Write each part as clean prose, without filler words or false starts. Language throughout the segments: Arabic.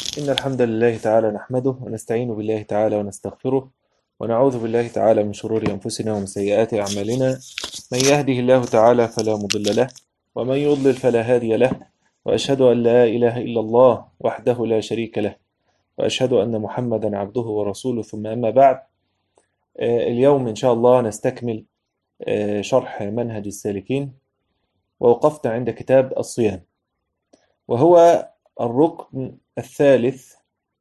إن الحمد لله تعالى نحمده ونستعين بالله تعالى ونستغفره ونعوذ بالله تعالى من شرور أنفسنا ومن سيئات أعمالنا. من يهده الله تعالى فلا مضل له ومن يضلل فلا هادي له، وأشهد أن لا إله إلا الله وحده لا شريك له، وأشهد أن محمدا عبده ورسوله. ثم أما بعد، اليوم إن شاء الله نستكمل شرح منهج السالكين، ووقفت عند كتاب الصيام، وهو الركن الثالث،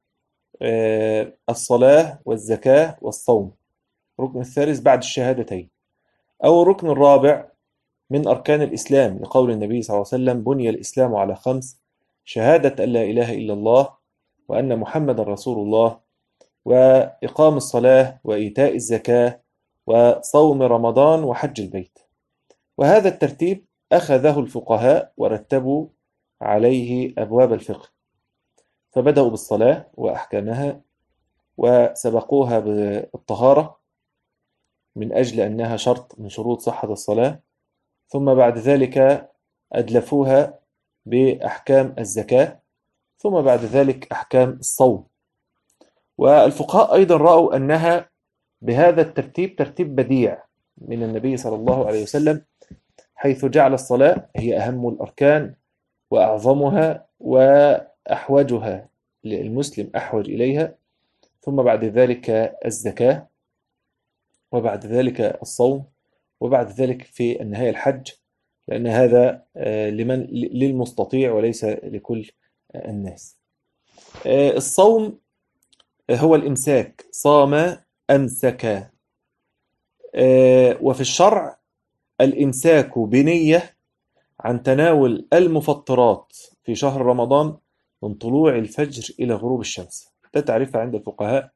الصلاة والزكاة والصوم. الركن الثالث بعد الشهادتين، أو الركن الرابع من أركان الإسلام، لقول النبي صلى الله عليه وسلم: بني الإسلام على خمس: شهادة أن لا إله إلا الله وأن محمد رسول الله، وإقام الصلاة وإيتاء الزكاة وصوم رمضان وحج البيت. وهذا الترتيب أخذه الفقهاء ورتبوا عليه أبواب الفقه، فبدأوا بالصلاة وأحكامها، وسبقوها بالطهارة من أجل أنها شرط من شروط صحة الصلاة، ثم بعد ذلك أدلفوها بأحكام الزكاة، ثم بعد ذلك أحكام الصوم. والفقهاء أيضا رأوا أنها بهذا الترتيب ترتيب بديع من النبي صلى الله عليه وسلم، حيث جعل الصلاة هي أهم الأركان وأعظمها وأحوجها، للمسلم أحوج إليها، ثم بعد ذلك الزكاة، وبعد ذلك الصوم، وبعد ذلك في النهاية الحج، لأن هذا للمستطيع وليس لكل الناس. الصوم هو الإمساك، صام أمسك. وفي الشرع الإمساك بنية عن تناول المفطرات في شهر رمضان من طلوع الفجر إلى غروب الشمس. ده تعريف عند الفقهاء،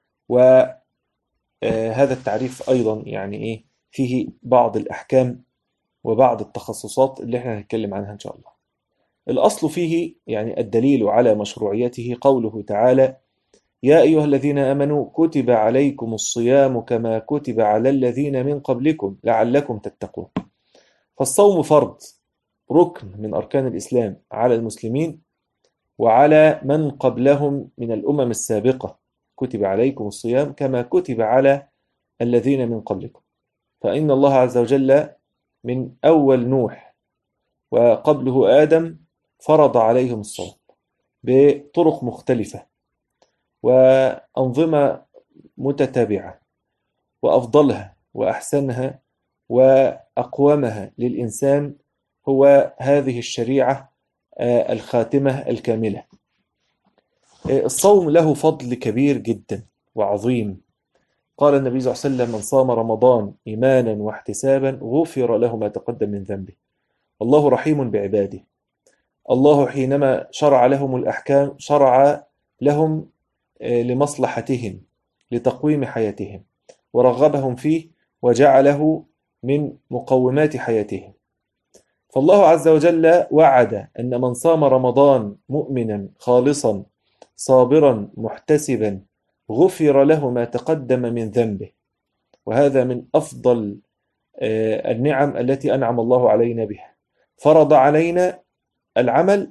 وهذا التعريف أيضا يعني إيه فيه بعض الأحكام وبعض التخصصات اللي احنا هنتكلم عنها إن شاء الله. الأصل فيه يعني الدليل على مشروعيته قوله تعالى: يا أيها الذين آمنوا كتب عليكم الصيام كما كتب على الذين من قبلكم لعلكم تتقون. فالصوم فرض، ركن من أركان الإسلام على المسلمين وعلى من قبلهم من الأمم السابقة. كتب عليكم الصيام كما كتب على الذين من قبلكم، فإن الله عز وجل من أول نوح وقبله آدم فرض عليهم الصوم بطرق مختلفة وأنظمة متتابعة، وأفضلها وأحسنها وأقومها للإنسان هو هذه الشريعة الخاتمة الكاملة. الصوم له فضل كبير جدا وعظيم. قال النبي صلى الله عليه وسلم: من صام رمضان إيمانا واحتسابا غفر له ما تقدم من ذنبه. الله رحيم بعباده. الله حينما شرع لهم الأحكام شرع لهم لمصلحتهم، لتقويم حياتهم، ورغبهم فيه وجعله من مقومات حياتهم. فالله عز وجل وعد أن من صام رمضان مؤمنا خالصا صابرا محتسبا غفر له ما تقدم من ذنبه. وهذا من أفضل النعم التي أنعم الله علينا بها. فرض علينا العمل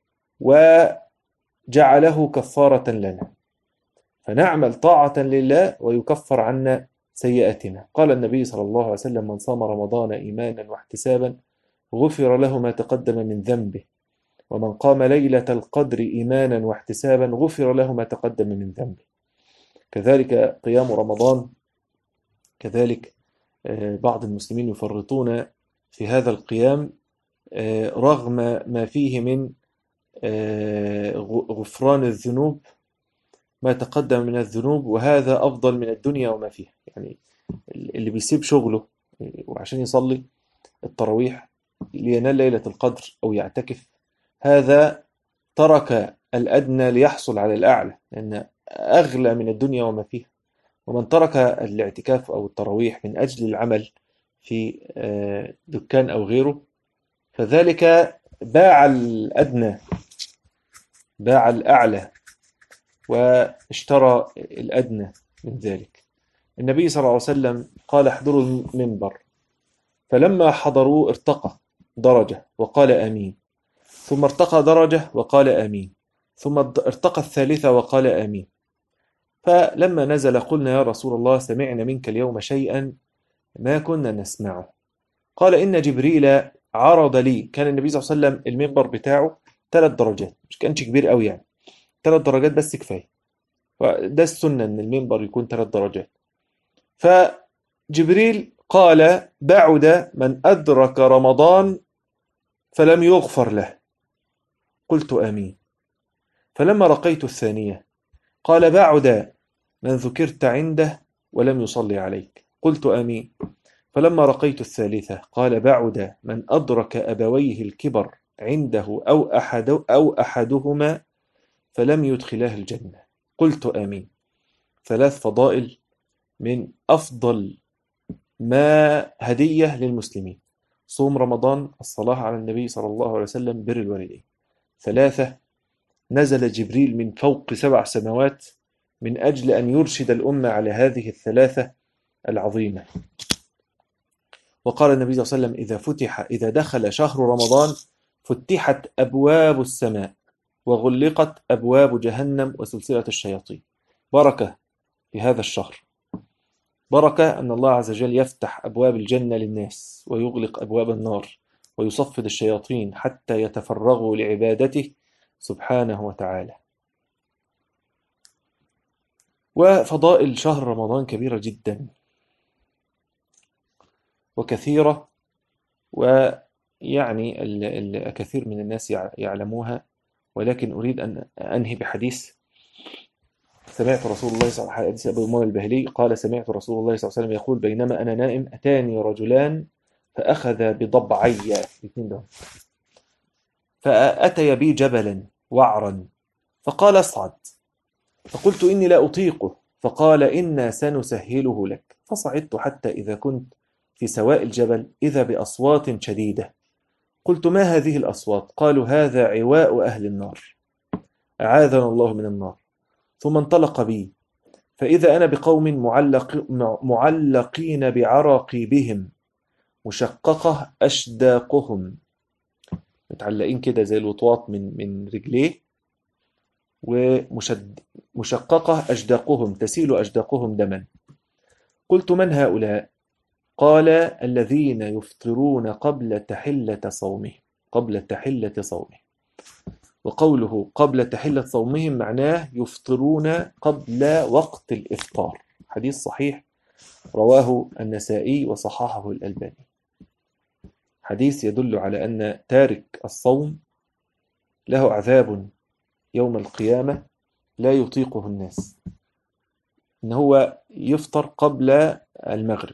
وجعله كفارة لنا، فنعمل طاعة لله ويكفر عنا سيئاتنا. قال النبي صلى الله عليه وسلم: من صام رمضان إيمانا واحتسابا غفر له ما تقدم من ذنبه، ومن قام ليلة القدر إيمانا واحتسابا غفر له ما تقدم من ذنبه. كذلك قيام رمضان، كذلك بعض المسلمين يفرطون في هذا القيام رغم ما فيه من غفران الذنوب، ما تقدم من الذنوب، وهذا أفضل من الدنيا وما فيها. يعني اللي بيسيب شغله وعشان يصلي التراويح لينال ليلة القدر أو يعتكف، هذا ترك الأدنى ليحصل على الأعلى، لأن أغلى من الدنيا وما فيها. ومن ترك الاعتكاف أو التراويح من أجل العمل في دكان أو غيره، فذلك باع الأدنى، باع الأعلى واشترى الأدنى من ذلك. النبي صلى الله عليه وسلم قال: احضروا المنبر، فلما حضروا ارتقى درجة وقال آمين، ثم ارتقى درجة وقال آمين، ثم ارتقى الثالثة وقال آمين. فلما نزل قلنا يا رسول الله سمعنا منك اليوم شيئا ما كنا نسمعه. قال إن جبريل عرض لي. كان النبي صلى الله عليه وسلم المنبر بتاعه 3 درجات، مش كانش كبير قوي يعني، 3 درجات بس كفاية. فده السنة إن المنبر يكون 3 درجات. فجبريل قال بعد من أدرك رمضان فلم يغفر له. قلت آمين. فلما رقيت الثانية قال بعد من ذكرت عنده ولم يصلي عليك. قلت آمين. فلما رقيت الثالثة قال بعد من أدرك أبويه الكبر عنده أو أحدهما فلم يدخلاه الجنة. قلت آمين. 3 فضائل من أفضل ما هدية للمسلمين: صوم رمضان، الصلاة على النبي صلى الله عليه وسلم، بر الوالدين. 3 نزل جبريل من فوق 7 سماوات من أجل أن يرشد الأمة على هذه ال3 العظيمة. وقال النبي صلى الله عليه وسلم إذا دخل شهر رمضان فتحت أبواب السماء وغلقت أبواب جهنم وسلسلة الشياطين. بركة في هذا الشهر، بركة أن الله عز وجل يفتح أبواب الجنة للناس ويغلق أبواب النار ويصفد الشياطين حتى يتفرغوا لعبادته سبحانه وتعالى. وفضائل شهر رمضان كبيرة جدا وكثيرة، ويعني الكثير من الناس يعلموها، ولكن أريد أن أنهي بحديث سمعت رسول الله صلى الله عليه وسلم، حديث أبو أمامة الباهلي قال سمعت رسول الله صلى الله عليه وسلم يقول بينما أنا نائم أتاني رجلان فأخذ بضبعي الاثنين دول فأتي بي جبلا وعرا فقال اصعد، فقلت إني لا أطيقه، فقال إنا سنسهله لك، فصعدت حتى إذا كنت في سواء الجبل إذا بأصوات شديدة. قلت ما هذه الأصوات؟ قالوا هذا عواء أهل النار، أعاذنا الله من النار. ثم انطلق بي فإذا أنا بقوم معلقين بعراقيبهم مشققة أشداقهم، متعلقين كده زي الوطواط من رجليه، ومشققة أشداقهم تسيل أشداقهم دما. قلت من هؤلاء؟ قال الذين يفطرون قبل تحلة صومهم، قبل تحلة صومهم. وقوله قبل تحلة صومهم معناه يفطرون قبل وقت الإفطار. حديث صحيح رواه النسائي وصححه الألباني. حديث يدل على أن تارك الصوم له عذاب يوم القيامة لا يطيقه الناس، إن هو يفطر قبل المغرب.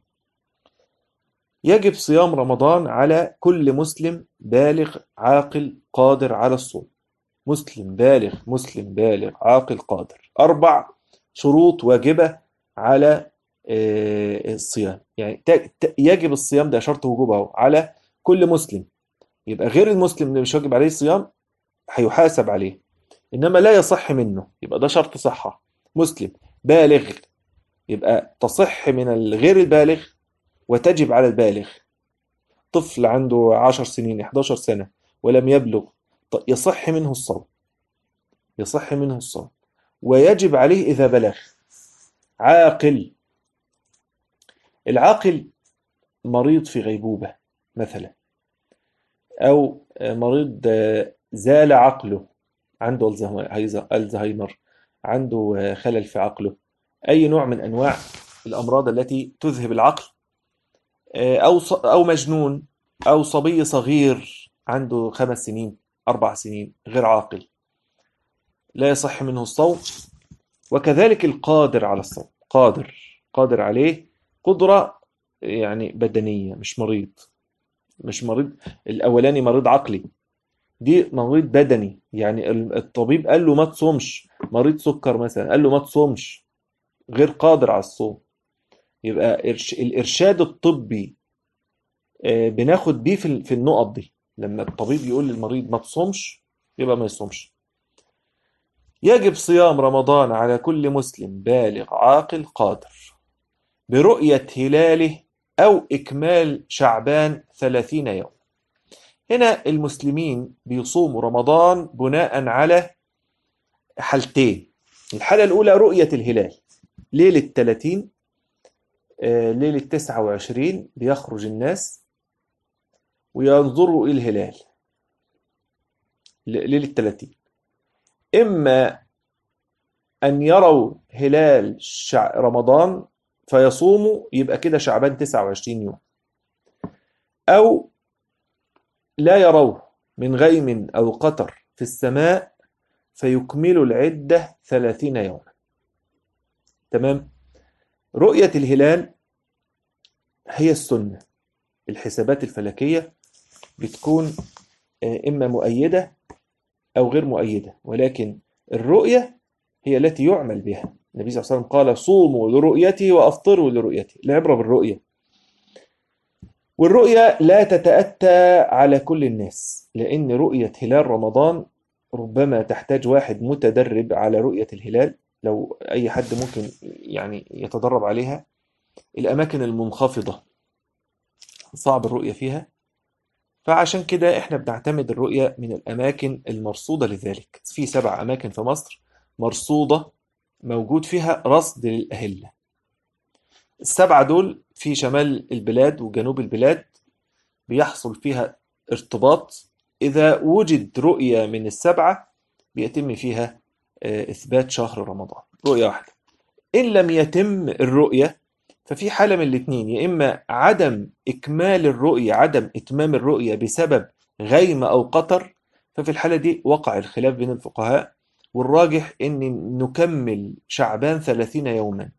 يجب صيام رمضان على كل مسلم بالغ عاقل قادر على الصوم. مسلم بالغ عاقل قادر. 4 شروط واجبة على الصيام، يعني يجب الصيام، ده شرط وجوبه على كل مسلم. يبقى غير المسلم اللي مش واجب عليه الصيام هيحاسب عليه، إنما لا يصح منه، يبقى ده شرط صحة. مسلم بالغ يبقى تصح من الغير البالغ وتجب على البالغ. طفل عنده 10 سنين 11 سنة ولم يبلغ يصح منه الصوم، يصح منه الصوم ويجب عليه إذا بلغ. عاقل، العاقل مريض في غيبوبة مثلا، أو مريض زال عقله، عنده الزهايمر، عنده خلل في عقله، أي نوع من أنواع الأمراض التي تذهب العقل، أو مجنون، أو صبي صغير عنده 5 سنين 4 سنين غير عاقل، لا يصح منه الصوم. وكذلك القادر على الصوم، قادر عليه قدرة يعني بدنية، مش مريض الأولاني مريض عقلي، دي مريض بدني، يعني الطبيب قال له ما تصومش، مريض سكر مثلا قال له ما تصومش، غير قادر على الصوم. يبقى الإرشاد الطبي بناخد بيه في النقط دي. لما الطبيب يقول للمريض ما تصومش يبقى ما يصومش. يجب صيام رمضان على كل مسلم بالغ عاقل قادر برؤية هلاله أو إكمال شعبان 30 يوم. هنا المسلمين بيصوموا رمضان بناء على حالتين. الحالة الأولى رؤية الهلال ليلة 30، ليلة 29 بيخرج الناس وينظروا إلى الهلال ليلة 30. إما أن يروا هلال رمضان فيصوموا، يبقى كده شعبان 29 يوم، أو لا يروه من غيم أو قطر في السماء فيكملوا العدة 30 يوما. تمام. رؤية الهلال هي السنة. الحسابات الفلكية بتكون إما مؤيدة أو غير مؤيدة، ولكن الرؤية هي التي يعمل بها. النبي صلى الله عليه وسلم قال: صوموا لرؤيته وأفطروا لرؤيته. العبرة بالرؤية، والرؤية لا تتأتى على كل الناس، لأن رؤية هلال رمضان ربما تحتاج واحد متدرب على رؤية الهلال. لو أي حد ممكن يعني يتدرب عليها. الأماكن المنخفضة صعب الرؤية فيها، فعشان كده احنا بنعتمد الرؤية من الأماكن المرصودة لذلك. في 7 أماكن في مصر مرصودة موجود فيها رصد للأهلة. ال7 دول في شمال البلاد وجنوب البلاد بيحصل فيها ارتباط. إذا وجد رؤية من ال7 بيتم فيها إثبات شهر رمضان، رؤية واحدة. إن لم يتم الرؤية ففي حالة من الاثنين: يا إما عدم إكمال الرؤية، عدم إتمام الرؤية بسبب غيم أو قطر، ففي الحالة دي وقع الخلاف بين الفقهاء، والراجح أن نكمل شعبان 30 يوما،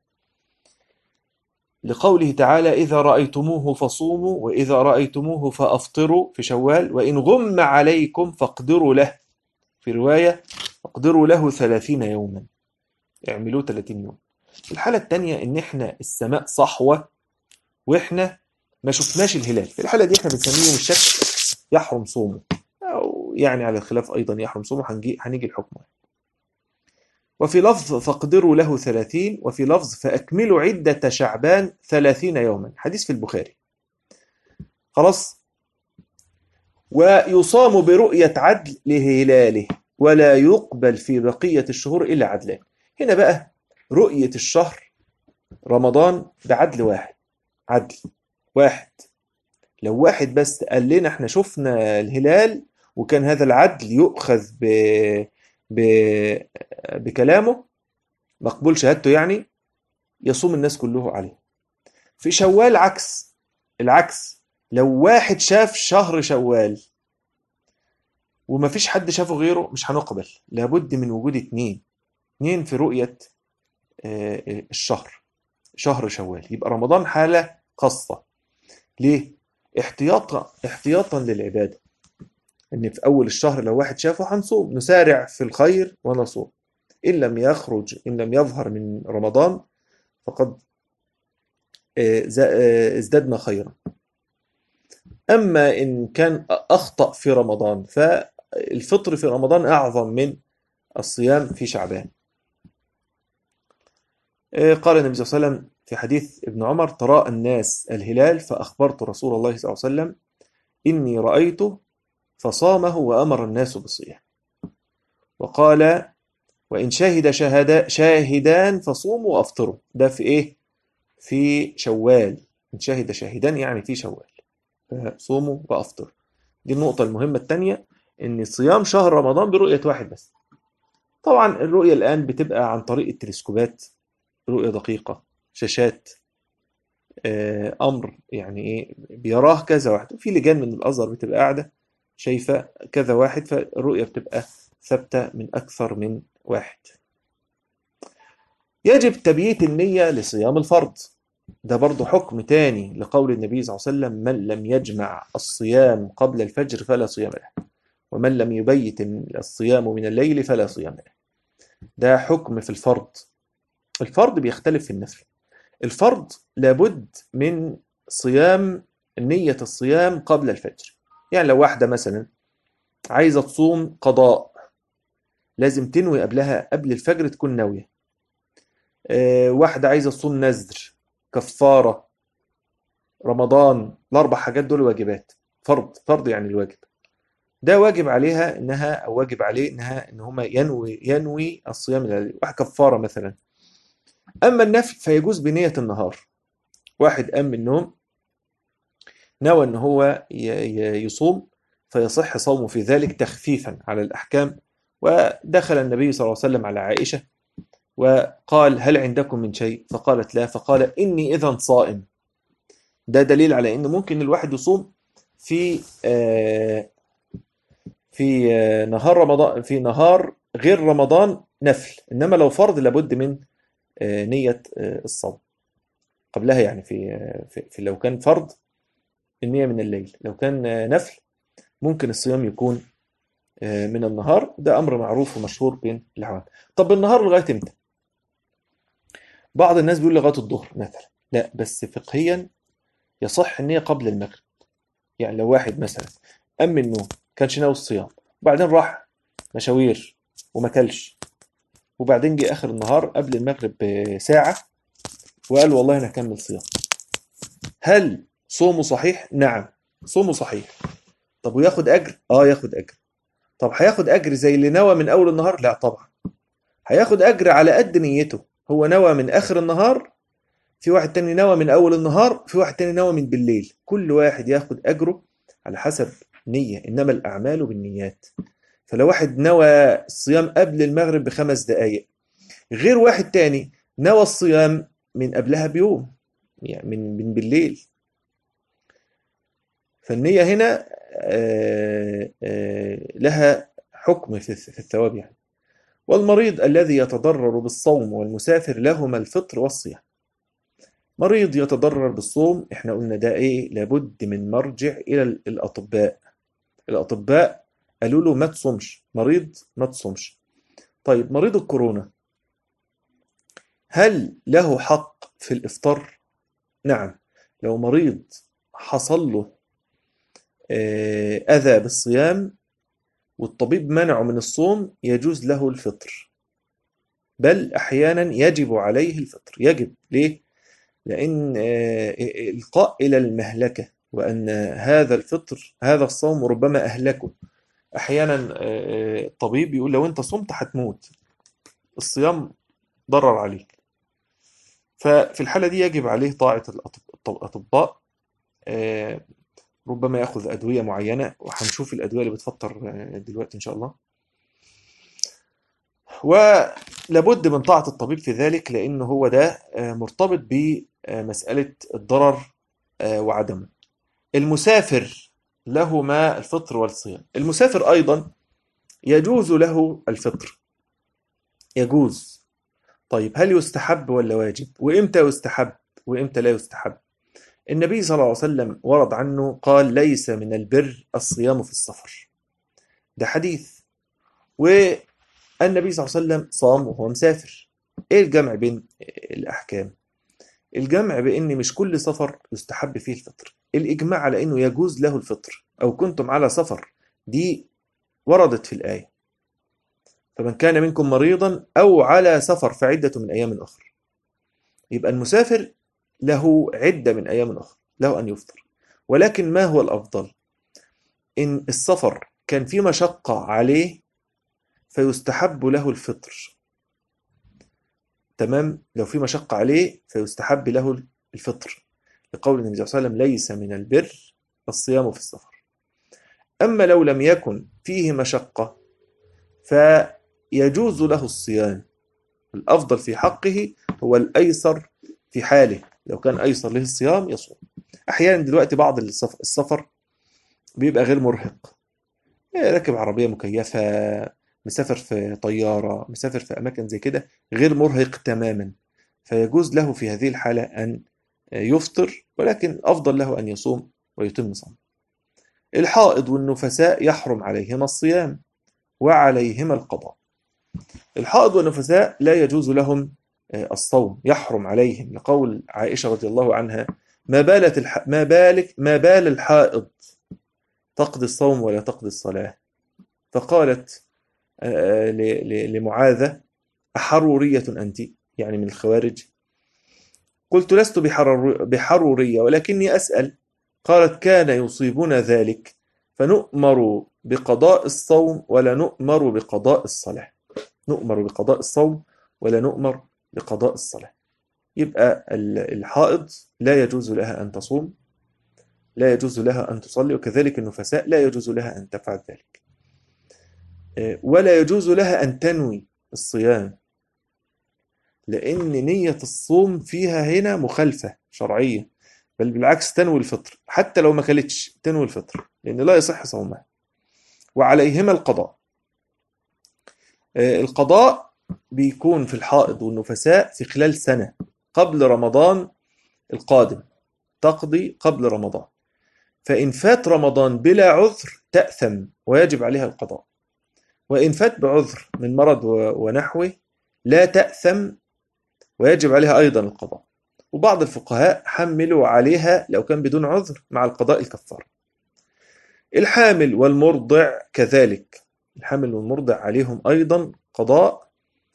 لقوله تعالى: إذا رأيتموه فصوموا وإذا رأيتموه فأفطروا في شوال، وإن غم عليكم فاقدروا له، في رواية فاقدروا له 30 يوما، اعملوه 30 يوم. الحالة الثانية إن إحنا السماء صحوة وإحنا ما شفناش الهلال، في الحالة دي إحنا بنسميه الشك يحرم صومه، أو يعني على الخلاف أيضا يحرم صومه. هنيجي الحكم. وفي لفظ فاقدروا له 30، وفي لفظ فأكملوا عدة شعبان 30 يوما، حديث في البخاري. خلاص. ويصام برؤية عدل لهلاله، ولا يقبل في بقية الشهور إلا عدلان. هنا بقى رؤية الشهر رمضان بعدل واحد، عدل واحد. لو واحد بس قال لنا احنا شفنا الهلال وكان هذا العدل يؤخذ ب... بكلامه، مقبول شهادته يعني، يصوم الناس كله عليه. في شوال العكس، لو واحد شاف شهر شوال وما فيش حد شافه غيره مش هنقبل، لابد من وجود اتنين في رؤية الشهر، شهر شوال. يبقى رمضان حالة خاصة. ليه؟ احتياطا للعبادة، ان في اول الشهر لو واحد شافه هنصوم، نسارع في الخير ونصوم. ان لم يظهر من رمضان فقد ازددنا خيرا. اما ان كان اخطأ في رمضان فالفطر في رمضان اعظم من الصيام في شعبان. قال النبي صلى الله عليه وسلم في حديث ابن عمر: تراءى الناس الهلال فأخبرت رسول الله صلى الله عليه وسلم إني رأيته فصامه وأمر الناس بالصيام. وقال: وإن شاهدان فصوموا وأفطروا. ده في إيه؟ في شوال. إن شهد شاهدان يعني في شوال، صوموا وأفطروا. دي النقطة المهمة الثانية، إن صيام شهر رمضان برؤية واحد بس. طبعا الرؤية الآن بتبقى عن طريق التلسكوبات، رؤية دقيقة، شاشات، أمر يعني إيه بيراه كذا واحد، وفي لجان من الأزهر بتبقى قاعدة شايفة كذا واحد، فالرؤية بتبقى ثابتة من أكثر من واحد. يجب تبييت النية لصيام الفرض. ده برضو حكم تاني لقول النبي صلى الله عليه وسلم: من لم يجمع الصيام قبل الفجر فلا صيام له، ومن لم يبيت الصيام من الليل فلا صيام له. ده حكم في الفرض. الفرض بيختلف في النفل. الفرض لابد من صيام، نية الصيام قبل الفجر. يعني لو واحدة مثلا عايزة تصوم قضاء لازم تنوي قبلها، قبل الفجر تكون ناوية. واحدة عايزة تصوم نذر، كفارة، رمضان، ال4 حاجات دول واجبات. فرض يعني الواجب. ده واجب عليها إنها، أو واجب عليه إن هما ينوي الصيام الليلي، واحد كفارة مثلا. أما النفل فيجوز بنية النهار. واحد قام من النوم نوى إن هو يصوم، فيصح صومه في ذلك تخفيفا على الأحكام. ودخل النبي صلى الله عليه وسلم على عائشة وقال: هل عندكم من شيء؟ فقالت: لا. فقال: إني إذا صائم. ده دليل على إن ممكن الواحد يصوم في نهار رمضان، في نهار غير رمضان نفل، إنما لو فرض لابد من نية الصوم قبلها. يعني في لو كان فرض النية من الليل، لو كان نفل ممكن الصيام يكون من النهار. ده أمر معروف ومشهور بين العوام. طب النهار لغاية إمتى؟ بعض الناس بيقول لغاية الظهر مثلا. لا، بس فقهيا يصح النية قبل المغرب. يعني لو واحد مثلا قام من النوم كانش ناوي الصيام، وبعدين راح مشاوير وما كلش، وبعدين جه آخر النهار قبل المغرب بساعة وقال: والله أنا هكمل صيام، هل صومه صحيح؟ نعم، صومه صحيح. طب وياخد أجر؟ ياخد أجر. طب هياخد أجر زي اللي نوى من أول النهار؟ لا طبعا، هياخد أجر على قد نيته. هو نوى من آخر النهار، في واحد تاني نوى من أول النهار، في واحد تاني نوى من بالليل. كل واحد ياخد أجره على حسب نية، إنما الأعمال بالنيات. فلو واحد نوى الصيام قبل المغرب ب5 دقايق، غير واحد تاني نوى الصيام من قبلها بيوم، يعني من بالليل. فالنية هنا لها حكم في الثواب يعني. والمريض الذي يتضرر بالصوم والمسافر لهما الفطر والصيام. مريض يتضرر بالصوم، احنا قلنا ده ايه؟ لابد من مرجع الى الاطباء. الاطباء قالوا له ما تصومش، مريض ما تصومش. طيب مريض الكورونا هل له حق في الافطار؟ نعم، لو مريض حصل له اذى بالصيام والطبيب منعه من الصوم يجوز له الفطر، بل احيانا يجب عليه الفطر. يجب ليه؟ لأن إلقاء إلى المهلكة، وأن هذا الفطر، هذا الصوم ربما أهلكه. أحيانا الطبيب يقول: لو أنت صمت هتموت، الصيام ضرر عليك. ففي الحالة دي يجب عليه طاعة الأطباء. ربما يأخذ أدوية معينة، وهنشوف الأدوية اللي بتفطر دلوقتي إن شاء الله. ولابد من طاعة الطبيب في ذلك، لأنه هو ده مرتبط بمسألة الضرر وعدمه. المسافر له ما الفطر والصيام. المسافر أيضا يجوز له الفطر، يجوز. طيب هل يستحب ولا واجب؟ وإمتى يستحب وإمتى لا يستحب؟ النبي صلى الله عليه وسلم ورد عنه قال: ليس من البر الصيام في السفر. ده حديث. والنبي صلى الله عليه وسلم صام وهو مسافر. إيه الجمع بين الأحكام؟ الجمع بأن مش كل سفر يستحب فيه الفطر. الإجماع على أنه يجوز له الفطر. أو كنتم على سفر، دي وردت في الآية: فمن كان منكم مريضا أو على سفر فعدة من أيام أخرى. يبقى المسافر له عدة من أيام أخرى، له أن يفطر. ولكن ما هو الأفضل؟ إن السفر كان في مشقة عليه فيستحب له الفطر. تمام؟ لو في مشقة عليه فيستحب له الفطر، لقول النبي صلى الله عليه وسلم: ليس من البر الصيام في السفر. أما لو لم يكن فيه مشقة فيجوز له الصيام. الأفضل في حقه هو الأيسر في حاله. لو كان أيسر له الصيام يصوم. أحيانا دلوقتي بعض السفر بيبقى غير مرهق، راكب عربية مكيفة، مسافر في طيارة، مسافر في أماكن زي كده، غير مرهق تماما، فيجوز له في هذه الحالة أن يفطر، ولكن أفضل له أن يصوم ويتم صوم. الحائض والنفساء يحرم عليهما الصيام وعليهما القضاء. الحائض والنفساء لا يجوز لهم الصوم، يحرم عليهم، لقول عائشة رضي الله عنها: ما بال الحائض تقضي الصوم ولا تقضي الصلاة. فقالت لمعاذة: أحرورية أنت؟ يعني من الخوارج. قلت: لست بحرورية ولكني أسأل. قالت: كان يصيبنا ذلك فنؤمر بقضاء الصوم ولا نؤمر بقضاء الصلاة. نؤمر بقضاء الصوم ولا نؤمر بقضاء الصلاة. يبقى الحائض لا يجوز لها أن تصوم، لا يجوز لها أن تصلي، وكذلك النفساء لا يجوز لها أن تفعل ذلك. ولا يجوز لها أن تنوي الصيام، لأن نية الصوم فيها هنا مخالفة شرعية، بل بالعكس تنوي الفطر، حتى لو ما كلتش تنوي الفطر، لأن لا يصح صومها. وعليهما القضاء. القضاء بيكون في الحائض والنفساء في خلال سنة قبل رمضان القادم، تقضي قبل رمضان. فإن فات رمضان بلا عذر تأثم ويجب عليها القضاء، وإن فات بعذر من مرض ونحوه لا تأثم ويجب عليها أيضا القضاء. وبعض الفقهاء حملوا عليها لو كان بدون عذر مع القضاء الكفارة. الحامل والمرضع كذلك، الحامل والمرضع عليهم أيضا قضاء،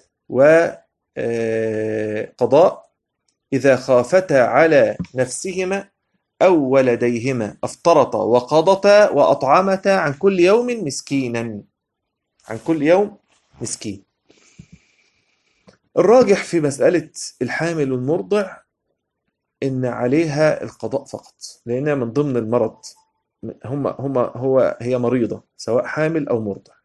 وقضاء إذا خافتا على نفسهما أو ولديهما أفطرتا وقضتا وأطعمتا عن كل يوم مسكينا، عن كل يوم مسكين. الراجح في مسألة الحامل والمرضع إن عليها القضاء فقط، لأنها من ضمن المرض، هي مريضة سواء حامل أو مرضع.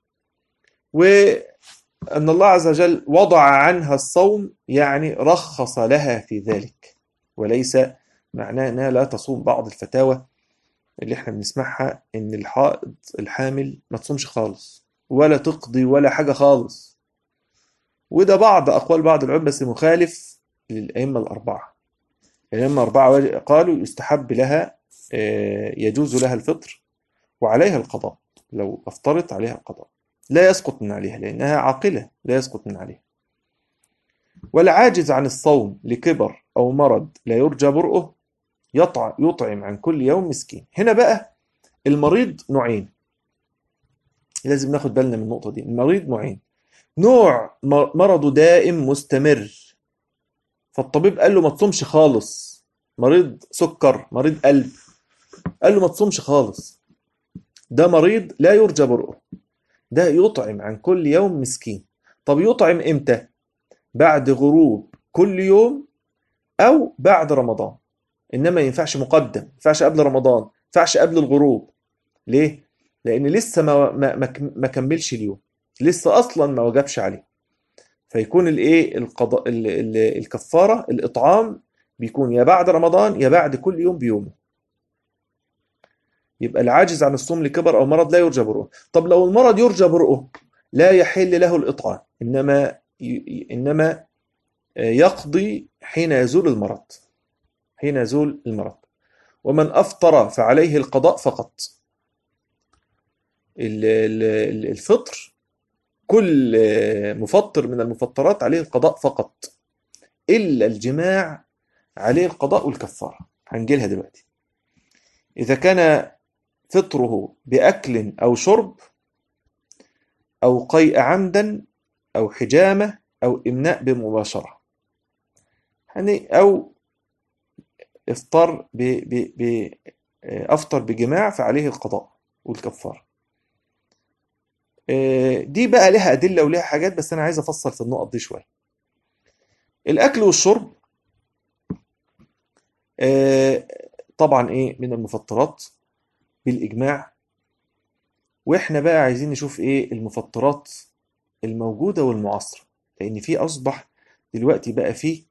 وأن الله عز وجل وضع عنها الصوم، يعني رخص لها في ذلك، وليس معناه أنها لا تصوم. بعض الفتاوى اللي احنا بنسمعها إن الحائض الحامل ما تصومش خالص ولا تقضي ولا حاجة خالص، وده بعض أقوال بعض العلماء بس مخالف للأئمة الأربعة. الأئمة الأربعة قالوا يستحب لها، يجوز لها الفطر وعليها القضاء، لو أفطرت عليها القضاء، لا يسقط من عليها لأنها عاقلة، لا يسقط من عليها. والعاجز عن الصوم لكبر أو مرض لا يرجى برؤه يطعم عن كل يوم مسكين. هنا بقى المريض نوعين، لازم ناخد بالنا من النقطة دي. المريض نوعين: نوع مرضه دائم مستمر، فالطبيب قال له ما تصومش خالص، مريض سكر، مريض قلب، قال له ما تصومش خالص، ده مريض لا يرجى برؤه، ده يطعم عن كل يوم مسكين. طب يطعم امتى؟ بعد غروب كل يوم او بعد رمضان، انما ما ينفعش مقدم، ما ينفعش قبل رمضان، ما ينفعش قبل الغروب. ليه؟ لان لسه ما كملش اليوم، لسه اصلا ما وجبش عليه. فيكون الايه القضاء الكفاره الاطعام بيكون يا بعد رمضان يا بعد كل يوم بيومه. يبقى العاجز عن الصوم لكبر او مرض لا يرجى برؤه. طب لو المرض يرجى برؤه لا يحل له الاطعام، انما يقضي حين يزول المرض، حين يزول المرض. ومن افطر فعليه القضاء فقط. الفطر كل مفطر من المفطرات عليه القضاء فقط، إلا الجماع عليه القضاء والكفارة، هنجيلها دلوقتي. إذا كان فطره بأكل أو شرب أو قيء عمدا أو حجامة أو إمناء بمباشرة، يعني أو افطر أفطر بجماع فعليه القضاء والكفارة. دي بقى لها أدلة ولها حاجات، بس أنا عايز أفصل في النقط دي شوية. الأكل والشرب طبعا إيه من المفطرات بالإجماع، وإحنا بقى عايزين نشوف إيه المفطرات الموجودة والمعاصرة، لأن في أصبح دلوقتي بقى فيه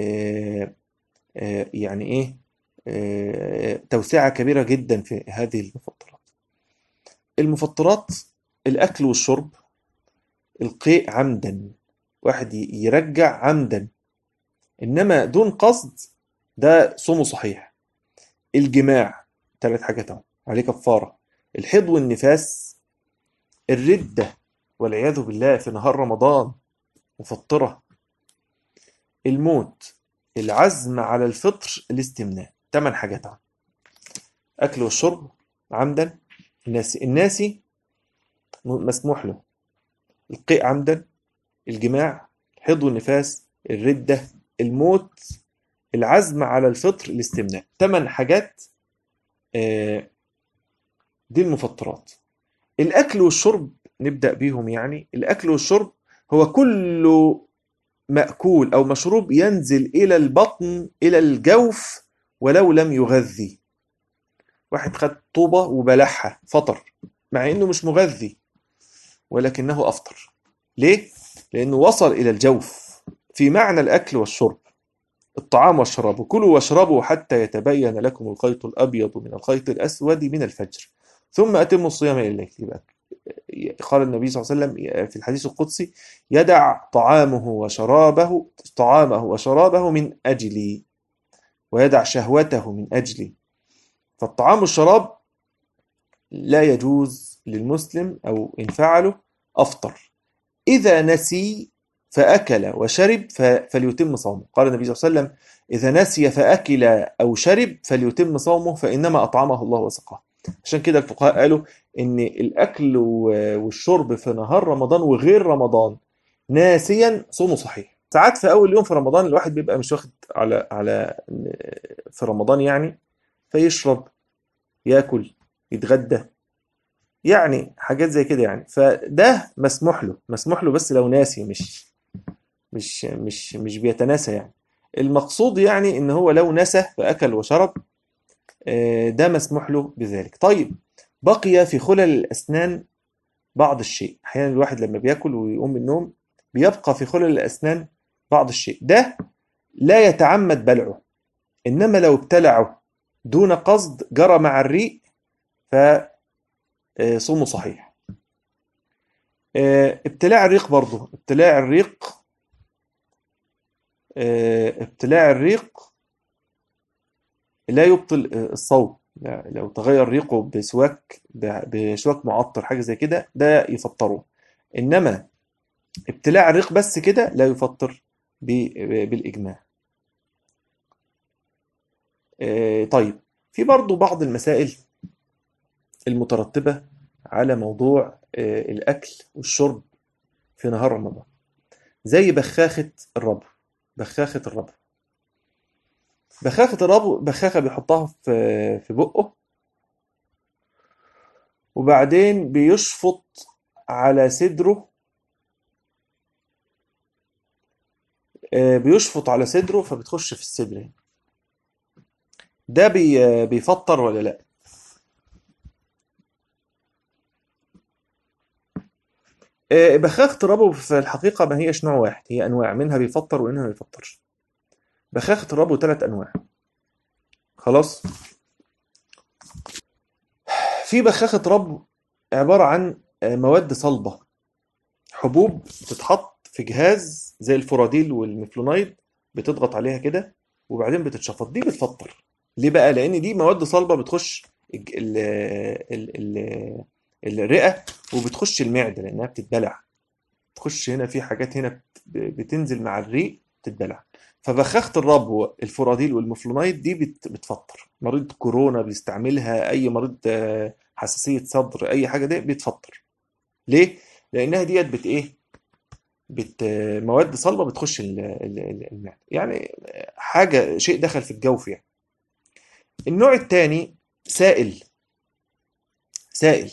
يعني إيه توسعة كبيرة جدا في هذه المفطرات. المفطرات الأكل والشرب، القيء عمدا، واحد يرجع عمدا إنما دون قصد، ده صومه صحيح. الجماع 3 حاجات اهو عليه كفارة: الحيض والنفاس، الردة والعياذ بالله في نهار رمضان مفطرة، الموت، العزم على الفطر، الاستمناء. 8 حاجات اهو: أكل والشرب عمدا، الناسي مسموح له، القيء عمدا، الجماع، الحيض والنفاس، الردة، الموت، العزم على الفطر، الاستمناء. 8 حاجات دي المفطرات. الأكل والشرب نبدأ بيهم. يعني الأكل والشرب هو كل مأكول أو مشروب ينزل إلى البطن إلى الجوف ولو لم يغذي. واحد خد طوبة وبلعها فطر، مع إنه مش مغذي ولكنه أفطر. ليه؟ لأنه وصل إلى الجوف. في معنى الأكل والشرب الطعام والشراب، كلوا واشربوا حتى يتبين لكم الخيط الأبيض من الخيط الأسود من الفجر ثم أتموا الصيام إلى الليل. يبقى قال النبي صلى الله عليه وسلم في الحديث القدسي: يدع طعامه وشرابه من أجلي، ويدع شهوته من أجلي. فالطعام والشراب لا يجوز للمسلم، أو إن فعله أفطر. إذا نسي فأكل وشرب فليتم صومه. قال النبي صلى الله عليه وسلم: إذا نسي فأكل أو شرب فليتم صومه فإنما أطعمه الله وسقاه. عشان كده الفقهاء قالوا إن الأكل والشرب في نهار رمضان وغير رمضان ناسيا صومه صحيح. ساعات في أول يوم في رمضان الواحد بيبقى مش واخد على في رمضان يعني، فيشرب، ياكل، يتغدى، يعني حاجات زي كده يعني. فده مسموح له بس لو ناسي، مش بيتناسى يعني. المقصود يعني ان هو لو نسى فاكل وشرب، ده مسموح له بذلك. طيب، بقي في خلل الاسنان بعض الشيء. احيانا الواحد لما بياكل ويقوم من النوم بيبقى في خلل الاسنان بعض الشيء، ده لا يتعمد بلعه، انما لو ابتلعه دون قصد جرى مع الريق فصومه صحيح. ابتلاع الريق برضه، ابتلاع الريق لا يبطل الصوم. لو تغير ريقه بسواك معطر حاجة زي كده ده يفطره، إنما ابتلاع الريق بس كده لا يفطر بالإجماع. طيب، في برضو بعض المسائل المترتبة على موضوع الأكل والشرب في نهار رمضان، زي بخاخة الربو. بخاخة بيحطها في بقه، وبعدين بيشفط على صدره. فبتخش في الصدر هنا. ده بيفطر ولا لا؟ بخاخة الربو في الحقيقة ما هيش نوع واحد، هي أنواع، منها بيفطر ومنها ما بيفطرش. بخاخة الربو 3 أنواع. خلاص. في بخاخة ربو عبارة عن مواد صلبة، حبوب تتحط في جهاز زي الفوراديل والميفلونايد، بتضغط عليها كده وبعدين بتتشفط. دي بتفطر. ليه بقى؟ لأن دي مواد صلبة بتخش الرئة وبتخش المعدة لأنها بتتبلع. تخش هنا في حاجات هنا بتنزل مع الريق تتبلع. فبخاخة الربو الفوراديل والمفلومايد دي بتفطر. مريض كورونا بيستعملها، أي مريض حساسية صدر، أي حاجة دي بتفطر. ليه؟ لأنها ديت مواد صلبة بتخش المعدة، يعني شيء دخل في الجوف يعني. النوع الثاني سائل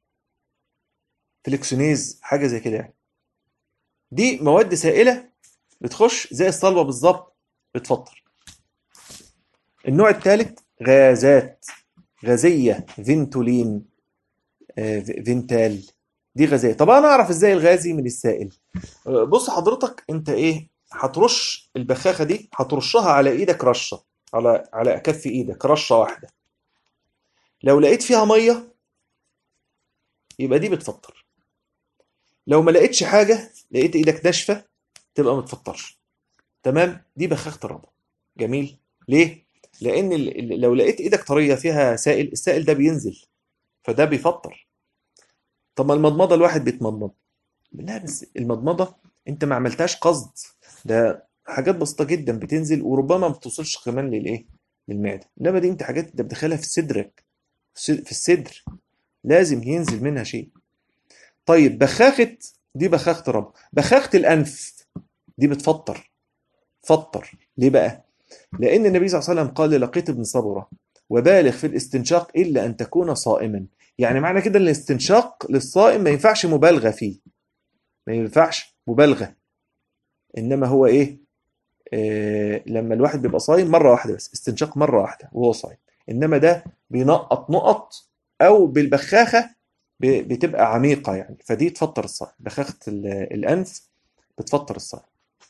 فليكسونيز، حاجة زي كده يعني. دي مواد سائلة بتخش زي الصلبة بالظبط، بتفطر. النوع الثالث غازية، فينتولين، فينتال، دي غازية. طب انا اعرف ازاي الغازي من السائل؟ بص حضرتك، انت هترش البخاخة دي، هترشها على ايدك رشة، على كف ايدك رشة واحدة. لو لقيت فيها مية يبقى دي بتفطر. لو ما لقيتش حاجة، لقيت ايدك ناشفة، تبقى ما تفطرش. تمام؟ دي بخاخة الربو. جميل. ليه؟ لان لو لقيت ايدك طرية فيها سائل، السائل ده بينزل، فده بيفطر. طب ما المضمضة الواحد بيتمضمض، لا بس المضمضة انت ما عملتهاش قصد، ده حاجات بسيطة جدا بتنزل وربما ما بتوصلش كمان للمعدة. انما دي انت حاجات انت بتدخلها في صدرك، في الصدر، لازم ينزل منها شيء. طيب، دي بخاخة الربو. بخاخة الأنف دي بتفطر. ليه بقى؟ لأن النبي صلى الله عليه وسلم قال للقيط بن صبرة: وبالغ في الاستنشاق إلا أن تكون صائما. يعني معنى كده ان الاستنشاق للصائم ما ينفعش مبالغة فيه، ما ينفعش مبالغة، إنما هو إيه؟ لما الواحد بيبقى صايم مرة واحدة بس، استنشاق مرة واحدة وهو صايم. إنما ده بينقط نقط، أو بالبخاخة بتبقى عميقة يعني، فدي تفطر الصائم. بخاخة الأنف بتفطر الصائم.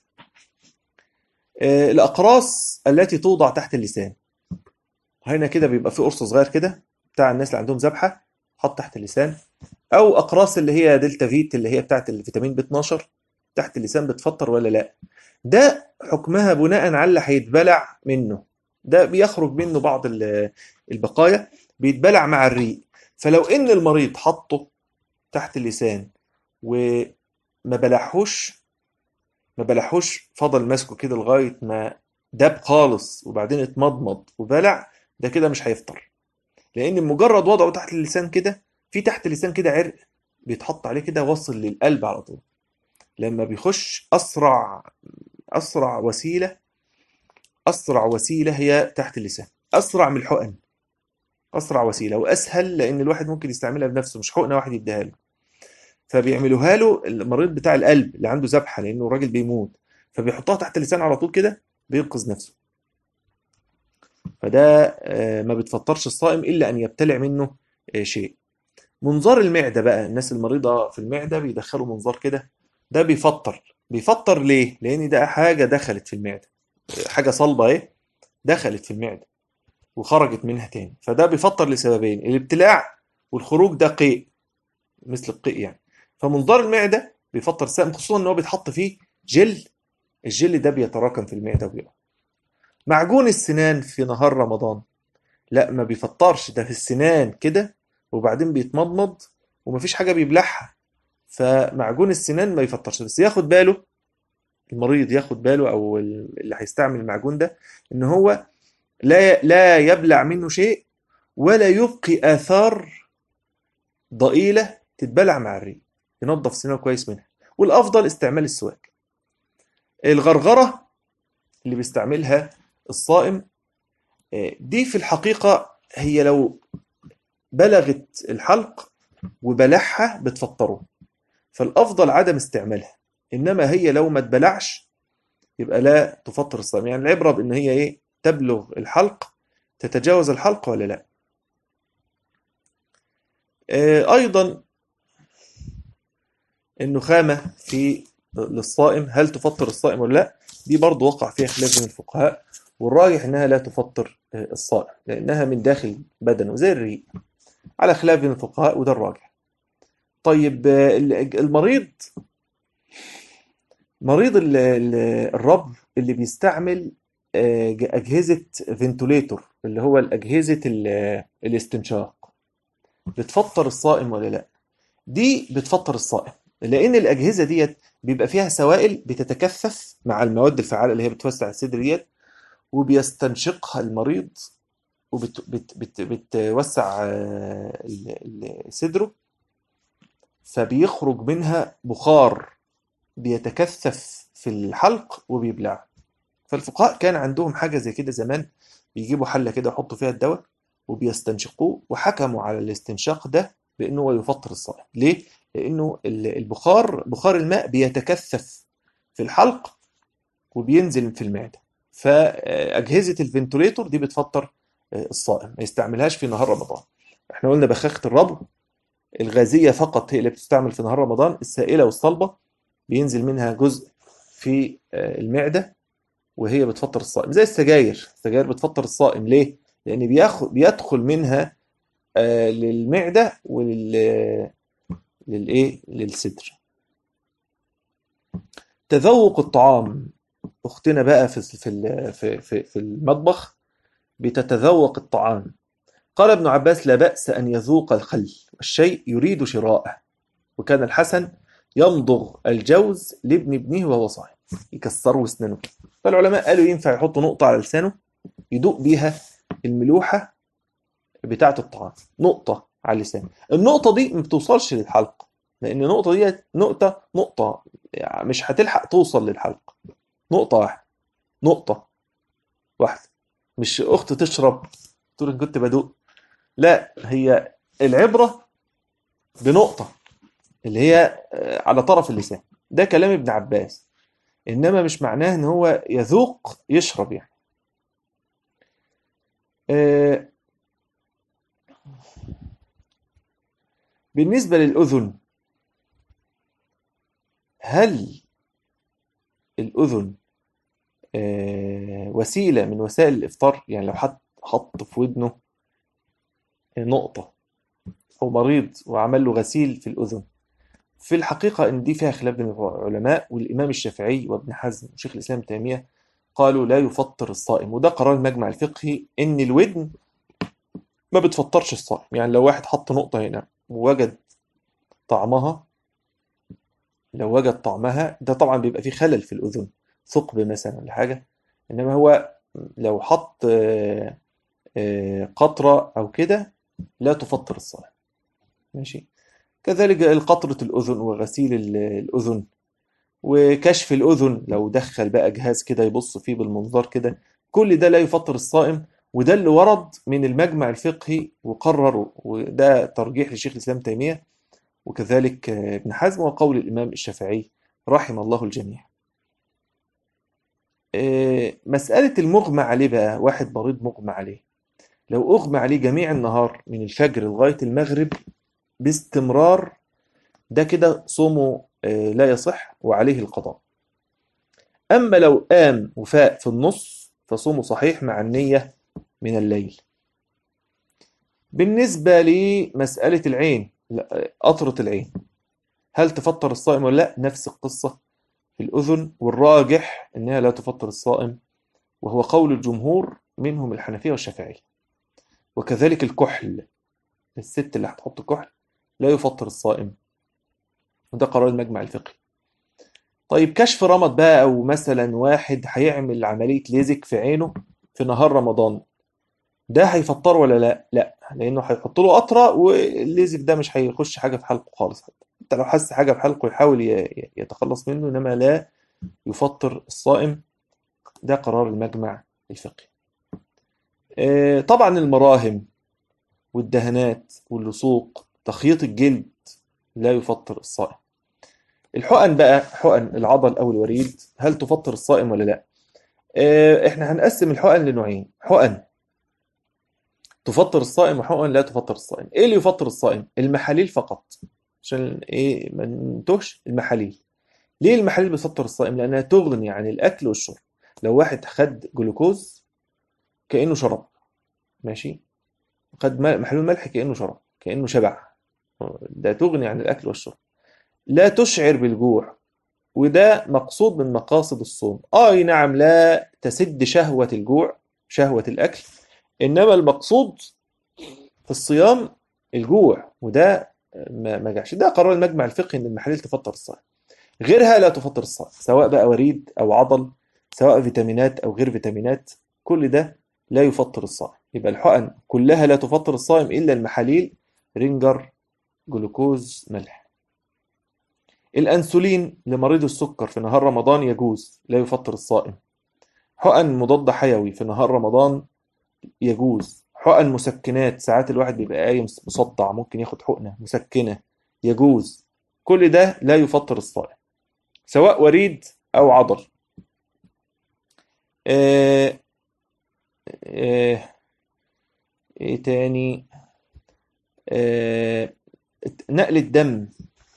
الأقراص التي توضع تحت اللسان، هنا كده بيبقى في قرص صغير كده بتاع الناس اللي عندهم ذبحة، حط تحت اللسان. أو أقراص اللي هي دلتا فيت اللي هي بتاعت الفيتامين بي 12 تحت اللسان، بتفطر ولا لا؟ ده حكمها بناء على اللي هيتبلع منه، ده بيخرج منه بعض البقايا، بيتبلع مع الريق. فلو ان المريض حطه تحت اللسان وما بلعهوش، ما بلعهوش، فضل ماسكه كده لغايه ما داب خالص وبعدين اتمضمض وبلع، ده كده مش هيفطر. لان مجرد وضعه تحت اللسان كده، في تحت اللسان كده عرق بيتحط عليه كده واصل للقلب على طول، لما بيخش اسرع وسيله، اسرع وسيله هي تحت اللسان، اسرع من الحقن، اسرع وسيله واسهل، لان الواحد ممكن يستعملها بنفسه، مش حقنه واحد يديها له. فبيعملوها له المريض بتاع القلب اللي عنده ذبحه، لانه الراجل بيموت، فبيحطها تحت اللسان على طول كده بينقذ نفسه. فده ما بتفطرش الصائم الا ان يبتلع منه شيء. منظار المعده بقى، الناس المريضه في المعده بيدخلوا منظار كده، ده بيفطر. بيفطر ليه؟ لان ده حاجه دخلت في المعده، حاجه صلبه اهي دخلت في المعده وخرجت منها تاني، فده بيفطر لسببين: الابتلاع، والخروج ده قيء مثل القيء يعني. فمنظار المعده بيفطر السائم، خصوصا ان هو بيتحط فيه جل، الجل ده بيتراكم في المعده وبيقع. معجون السنان في نهار رمضان لا ما بيفطرش، ده في السنان كده وبعدين بيتمضمض ومفيش حاجه بيبلعها، فمعجون السنان ما يفطرش. بس ياخد باله، المريض ياخد باله او اللي هيستعمل المعجون ده، ان هو لا يبلع منه شيء، ولا يبقي آثار ضئيلة تتبلع مع الريق، ينظف سنانه كويس منها. والأفضل استعمال السواك. الغرغرة اللي بيستعملها الصائم، دي في الحقيقة هي لو بلغت الحلق وبلعها بتفطره، فالأفضل عدم استعمالها. إنما هي لو ما تبلعش يبقى لا تفطر الصائم. يعني العبرة بإن هي إيه؟ تبلغ الحلق، تتجاوز الحلق ولا لا. أيضا النخامة في للصائم، هل تفطر الصائم ولا لا؟ دي برضو وقع فيها خلاف بين الفقهاء، والراجح انها لا تفطر الصائم، لانها من داخل بدنه زي الريق، على خلاف بين الفقهاء، وده الراجح. طيب المريض، مريض الربو اللي بيستعمل أجهزة فنتوليتور، اللي هو الأجهزة الاستنشاق، بتفطر الصائم ولا لا؟ دي بتفطر الصائم، لان الاجهزه ديت بيبقى فيها سوائل بتتكثف مع المواد الفعاله اللي هي بتوسع الصدر ديت، وبيستنشقها المريض وبتوسع صدره، فبيخرج منها بخار بيتكثف في الحلق وبيبلع. فالفقهاء كان عندهم حاجه زي كده زمان، بيجيبوا حله كده يحطوا فيها الدواء وبيستنشقوه، وحكموا على الاستنشاق ده بانه هو يفطر الصائم. ليه؟ لانه البخار، بخار الماء بيتكثف في الحلق وبينزل في المعده، فاجهزه الفنتوليتور دي بتفطر الصائم، ما يستعملهاش في نهار رمضان. احنا قلنا بخاخه الربو الغازيه فقط هي اللي بتستعمل في نهار رمضان، السائله والصلبه بينزل منها جزء في المعده وهي بتفطر الصائم. زي السجاير، السجاير بتفطر الصائم ليه؟ لان بيدخل منها للمعده للايه، للصدر. تذوق الطعام، اختنا بقى في المطبخ بتتذوق الطعام. قال ابن عباس: لا بأس أن يذوق الخل والشيء يريد شراءه. وكان الحسن يمضغ الجوز لابن ابنه وهو صائم، يكسره اسنانه. فالعلماء قالوا ينفع يحط نقطة على لسانه يدوق بيها الملوحة بتاعة الطعام، نقطة على اللسان. النقطة دي ما بتوصلش للحلق، لأن النقطة دي نقطة يعني مش هتلحق توصل للحلق. نقطة واحدة، نقطة واحدة. مش أخت تشرب تقول إن كنت بدوق. لا، هي العبرة بنقطة اللي هي على طرف اللسان. ده كلام ابن عباس، إنما مش معناه إن هو يذوق يشرب يعني. آه، بالنسبة للأذن، هل الأذن وسيلة من وسائل الإفطار؟ يعني لو حد حط في ودنه نقطة، أو مريض وعمل له غسيل في الأذن، في الحقيقة إن دي فيها خلاف بين العلماء، والإمام الشافعي وابن حزم وشيخ الإسلام ابن تيمية قالوا لا يفطر الصائم، وده قرار المجمع الفقهي إن الودن ما بتفطرش الصائم. يعني لو واحد حط نقطة هنا ووجد طعمها، لو وجد طعمها ده طبعا بيبقى فيه خلل في الأذن، ثقب مثلا ولا حاجة. إنما هو لو حط قطرة أو كده لا تفطر الصائم. ماشي. كذلك قطرة الأذن وغسيل الأذن وكشف الأذن، لو دخل بقى جهاز كده يبص فيه بالمنظار كده، كل ده لا يفطر الصائم. وده اللي ورد من المجمع الفقهي وقرروا، وده ترجيح لشيخ الإسلام تيمية وكذلك ابن حزم وقول الإمام الشافعي رحم الله الجميع. مسألة المغمى عليه بقى، واحد مريض مغمى عليه، لو أغمى عليه جميع النهار من الفجر لغاية المغرب باستمرار، ده كده صومه لا يصح وعليه القضاء. أما لو قام وفاق في النص فصومه صحيح مع النية من الليل. بالنسبة لمسألة العين، قطرة العين، هل تفطر الصائم ولا لا؟ نفس القصة في الأذن، والراجح أنها لا تفطر الصائم، وهو قول الجمهور منهم الحنفية والشافعية. وكذلك الكحل، الست اللي هتحط كحل لا يفطر الصائم، وده قرار المجمع الفقهي. طيب كشف رمد بقى، أو مثلا واحد هيعمل عملية ليزك في عينه في نهار رمضان، ده هيفطر ولا لا؟ لا، لأنه هيحط له قطرة، والليزك ده مش هيخش حاجة في حلقه خالص. حتى لو حس حاجة في حلقه يحاول يتخلص منه، إنما لا يفطر الصائم. ده قرار المجمع الفقهي. طبعا المراهم والدهانات واللصوق، تخييط الجلد، لا يفطر الصائم. الحقن بقى، حقن العضل أو الوريد، هل تفطر الصائم ولا لا؟ احنا هنقسم الحقن لنوعين: حقن تفطر الصائم وحقن لا تفطر الصائم. ايه اللي يفطر الصائم؟ المحاليل فقط، عشان ايه ما ننتهش. المحاليل، ليه المحاليل بتفطر الصائم؟ لانها تغني عن الاكل والشرب. لو واحد خد جلوكوز كانه شرب، ماشي، خد محلول ملح كانه شرب، كانه شبع، ده تغني عن الاكل والشرب. لا تشعر بالجوع، وده مقصود من مقاصد الصوم. اي نعم، لا تسد شهوة الجوع، شهوة الاكل، انما المقصود في الصيام الجوع، وده ما جاش. ده قرار المجمع الفقهي ان المحاليل تفطر الصائم، غيرها لا تفطر الصائم، سواء بقى وريد او عضل، سواء فيتامينات او غير فيتامينات، كل ده لا يفطر الصائم. يبقى الحقن كلها لا تفطر الصائم الا المحاليل، رينجر، جلوكوز، ملح. الانسولين لمريض السكر في نهار رمضان يجوز، لا يفطر الصائم. حقن مضاد حيوي في نهار رمضان يجوز. حقن مسكنات، ساعات الواحد بيبقى قايم مصدع ممكن ياخد حقنة مسكنة، يجوز. كل ده لا يفطر الصائم، سواء وريد أو عضل. آه آه إيه تاني؟ آه نقل الدم.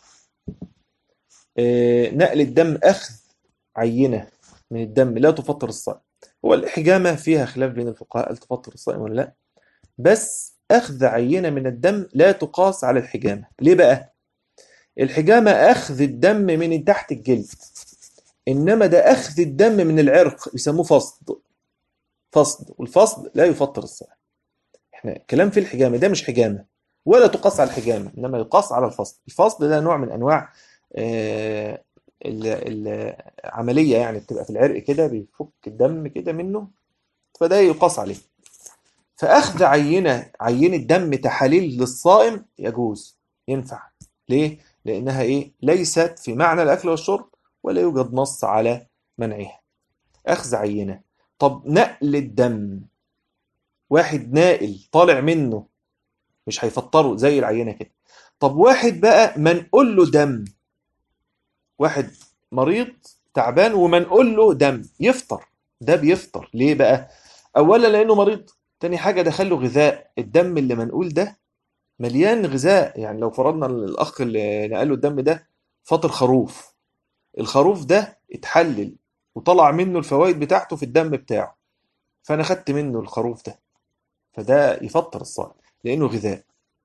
نقل الدم، أخذ عينة من الدم لا تفطر الصائم. هو الحجامة فيها خلاف بين الفقهاء هل تفطر الصائم ولا لا، بس أخذ عينة من الدم لا تقاس على الحجامة. ليه بقى؟ الحجامة أخذ الدم من تحت الجلد، إنما ده أخذ الدم من العرق، بيسموه فصد. فصد، والفصد لا يفطر الصائم. احنا كلام في الحجامة، ده مش حجامة ولا تقاس على الحجامة، إنما يقاس على الفصد. الفصد ده نوع من أنواع آه، العملية، يعني بتبقى في العرق كده، بيفك الدم كده منه، فده يقاس عليه. فأخذ عينة دم تحاليل للصائم يجوز، ينفع. ليه؟ لأنها إيه؟ ليست في معنى الأكل والشرب، ولا يوجد نص على منعها. أخذ عينة. طب نقل الدم، واحد نائل طالع منه مش هيفطره زي العينة كده. طب واحد بقى منقول له دم، واحد مريض تعبان ومنقول له دم، يفطر. ده بيفطر ليه بقى؟ اولا لانه مريض، تاني حاجة دخل له غذاء، الدم اللي منقول ده مليان غذاء. يعني لو فرضنا الاخ اللي نقل له الدم ده فطر خروف، الخروف ده اتحلل وطلع منه الفوائد بتاعته في الدم بتاعه، فانا خدت منه الخروف ده، فده يفطر الصائم لانه غذاء.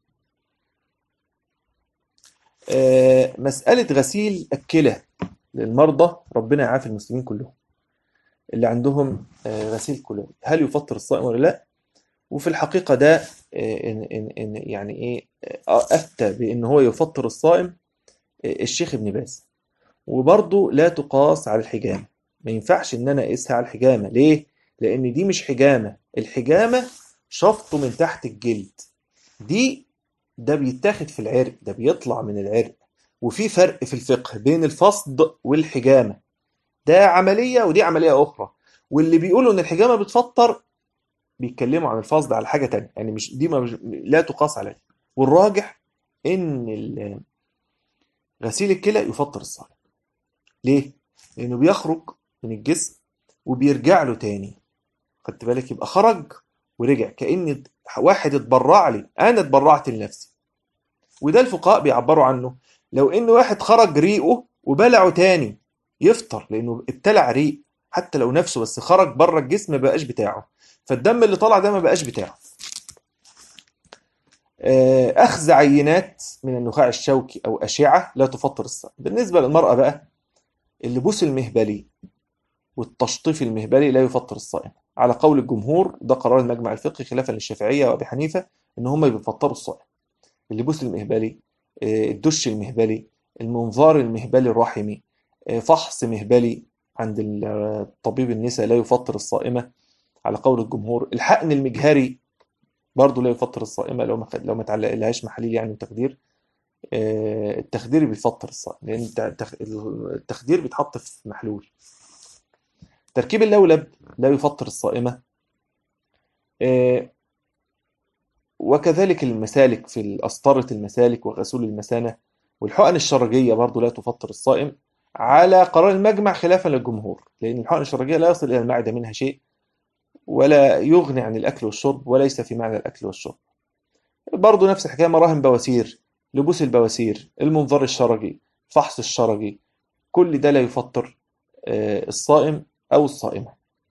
مسألة غسيل الكلى للمرضى، ربنا يعافي المسلمين كلهم اللي عندهم غسيل كلى، هل يفطر الصائم ولا لا؟ وفي الحقيقة ده إن يعني إيه، أفتى بأن هو يفطر الصائم الشيخ ابن باز. وبرضه لا تقاس على الحجامة، ما ينفعش إن أنا أقيسها على الحجامة. ليه؟ لأن دي مش حجامة، الحجامة شفطه من تحت الجلد، ده بيتاخد في العرق، ده بيطلع من العرق. وفي فرق في الفقه بين الفصد والحجامة، ده عملية ودي عملية أخرى. واللي بيقولوا إن الحجامة بتفطر بيتكلموا عن الفصد على حاجة تانية، يعني مش دي، ما مش لا تقاس عليه. والراجح إن غسيل الكلى يفطر الصائم. ليه؟ لأنه بيخرج من الجسم وبيرجع له تاني، خدت بالك؟ يبقى خرج ورجع، كأن واحد اتبرع لي، أنا اتبرعت لنفسي. وده الفقهاء بيعبروا عنه، لو إن واحد خرج ريقه وبلعه تاني يفطر، لأنه ابتلع ريق حتى لو نفسه، بس خرج بره الجسم ما بقاش بتاعه، فالدم اللي طلع ده ما بقاش بتاعه. أخذ عينات من النخاع الشوكي أو أشعة لا تفطر الصائم. بالنسبة للمرأة بقى، اللبوس المهبلي والتشطيف المهبلي لا يفطر الصائم على قول الجمهور، ده قرار المجمع الفقهي خلافا للشافعية وأبي حنيفة إن هم بيفطروا الصائم. اللبوس المهبلي، الدش المهبلي، المنظار المهبلي الرحمي، فحص مهبلي عند طبيب النساء لا يفطر الصائمة على قول الجمهور. الحقن المجهري برضه لا يفطر الصائمة لو ما تعلقلهاش محاليل يعني وتخدير. التخدير بيفطر الصائم لأن التخدير بيتحط في محلول. تركيب اللولب لا يفطر الصائمة. وكذلك المسالك في قسطرة المسالك وغسول المثانة والحقن الشرجية برضو لا تفطر الصائم على قرار المجمع خلافا للجمهور، لأن الحقن الشرجية لا يصل إلى المعدة منها شيء ولا يغني عن الأكل والشرب وليس في معنى الأكل والشرب. برضو نفس الحكاية، مراهم بواسير، لبوس البواسير، المنظار الشرجي، فحص الشرجي، كل ده لا يفطر الصائم أو الصائمة.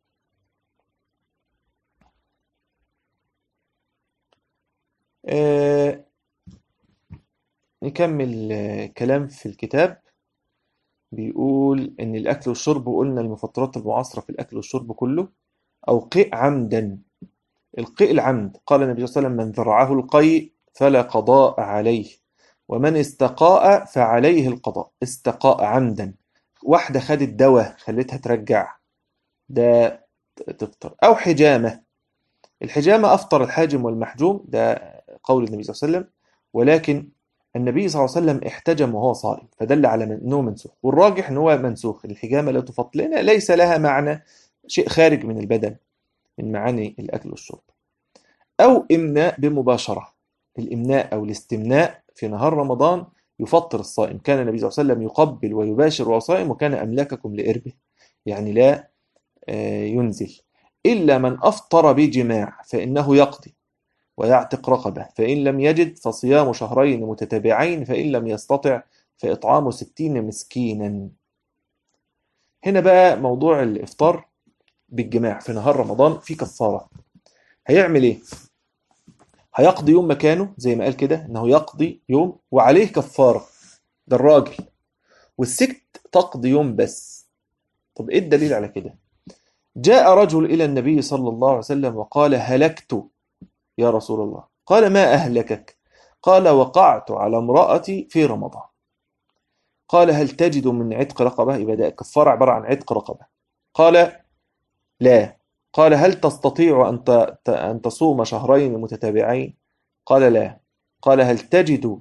نكمل كلام في الكتاب. بيقول إن الأكل والشرب، وقلنا المفطرات المعاصرة في الأكل والشرب كله، أو قيء عمدا. القيء العمد، قال النبي صلى الله عليه وسلم: من ذرعه القيء فلا قضاء عليه، ومن استقاء فعليه القضاء. استقاء عمدا، واحدة خدت دواء خلتها ترجع، ده تفطر. أو حجامة، الحجامة أفطر الحاجم والمحجوم، ده قول النبي صلى الله عليه وسلم، ولكن النبي صلى الله عليه وسلم احتجم وهو صائم، فدل على أنه منسوخ. والراجح أنه منسوخ، الحجامة لا تفطر لأن ليس لها معنى، شيء خارج من البدن من معاني الأكل والشرب. أو إمناء بمباشرة، الإمناء أو الاستمناء في نهار رمضان يفطر الصائم. كان النبي صلى الله عليه وسلم يقبل ويباشر وهو صائم، وكان أملككم لإربه، يعني لا ينزل. إلا من أفطر بجماع فإنه يقضي ويعتق رقبة، فإن لم يجد فصيام شهرين متتابعين، فإن لم يستطع فإطعام 60 مسكينا. هنا بقى موضوع الإفطار بالجماع في نهار رمضان في كفارة. هيعمل إيه؟ هيقضي يوم مكانه زي ما قال كده، إنه يقضي يوم وعليه كفارة، ده الراجل. والست تقضي يوم بس. طب إيه الدليل على كده؟ جاء رجل إلى النبي صلى الله عليه وسلم وقال: هلكت يا رسول الله. قال: ما أهلكك؟ قال: وقعت على امرأتي في رمضان. قال: هل تجد من عتق رقبة؟ يبقى ده كفارة عبارة عن عتق رقبة. قال: لا. قال: هل تستطيع أن تصوم شهرين متتابعين؟ قال: لا. قال: هل تجد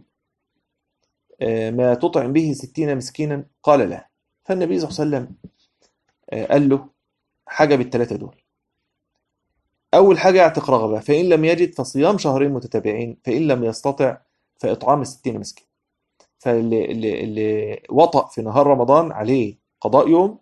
ما تطعم به 60 مسكينا؟ قال: لا. فالنبي صلى الله عليه وسلم قال له حاجة بالثلاثة دول: أول حاجة يعتق رغبة، فإن لم يجد فصيام شهرين متتابعين، فإن لم يستطع فإطعام 60 مسكين. اللي وطأ في نهار رمضان عليه قضاء يوم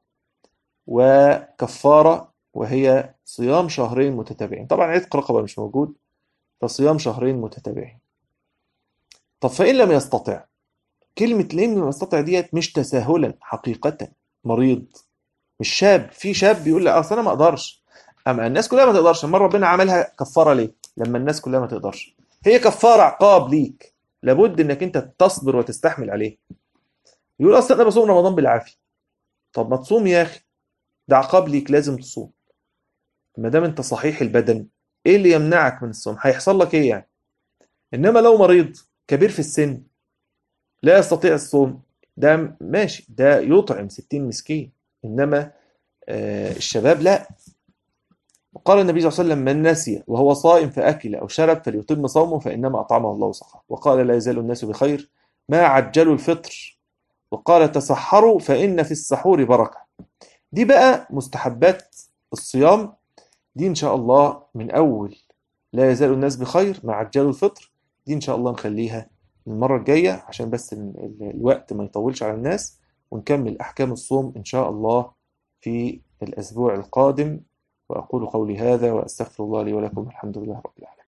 وكفارة، وهي صيام شهرين متتابعين. طبعا عتق رقبة مش موجود، فصيام شهرين متتابعين. طب فإن لم يستطع، كلمة لم لم يستطع ديت مش تساهلا، حقيقة مريض. مش شاب، في شاب بيقول لي اصل انا ما اقدرش. اما الناس كلها ما تقدرش، امال ربنا عملها كفاره ليه لما الناس كلها ما تقدرش؟ هي كفاره عقاب ليك، لابد انك انت تصبر وتستحمل عليه. يقول اصلا انا بصوم رمضان بالعافيه. طب ما تصوم يا اخي، ده عقاب ليك، لازم تصوم. ما دام انت صحيح البدن، ايه اللي يمنعك من الصوم؟ هيحصل لك ايه يعني؟ انما لو مريض كبير في السن لا يستطيع الصوم، ده ماشي، ده يطعم 60 مسكين. انما الشباب لا. وقال النبي صلى الله عليه وسلم: من نسي وهو صائم فأكل أو شرب فليتم صومه فإنما أطعمه الله وسقاه. وقال: لا يزال الناس بخير ما عجلوا الفطر. وقال: تسحروا فإن في السحور بركة. دي بقى مستحبات الصيام، دي إن شاء الله من أول لا يزال الناس بخير ما عجلوا الفطر، دي إن شاء الله نخليها المرة الجاية عشان بس الوقت ما يطولش على الناس، ونكمل أحكام الصوم إن شاء الله في الأسبوع القادم. وأقول قولي هذا وأستغفر الله لي ولكم. الحمد لله رب العالمين.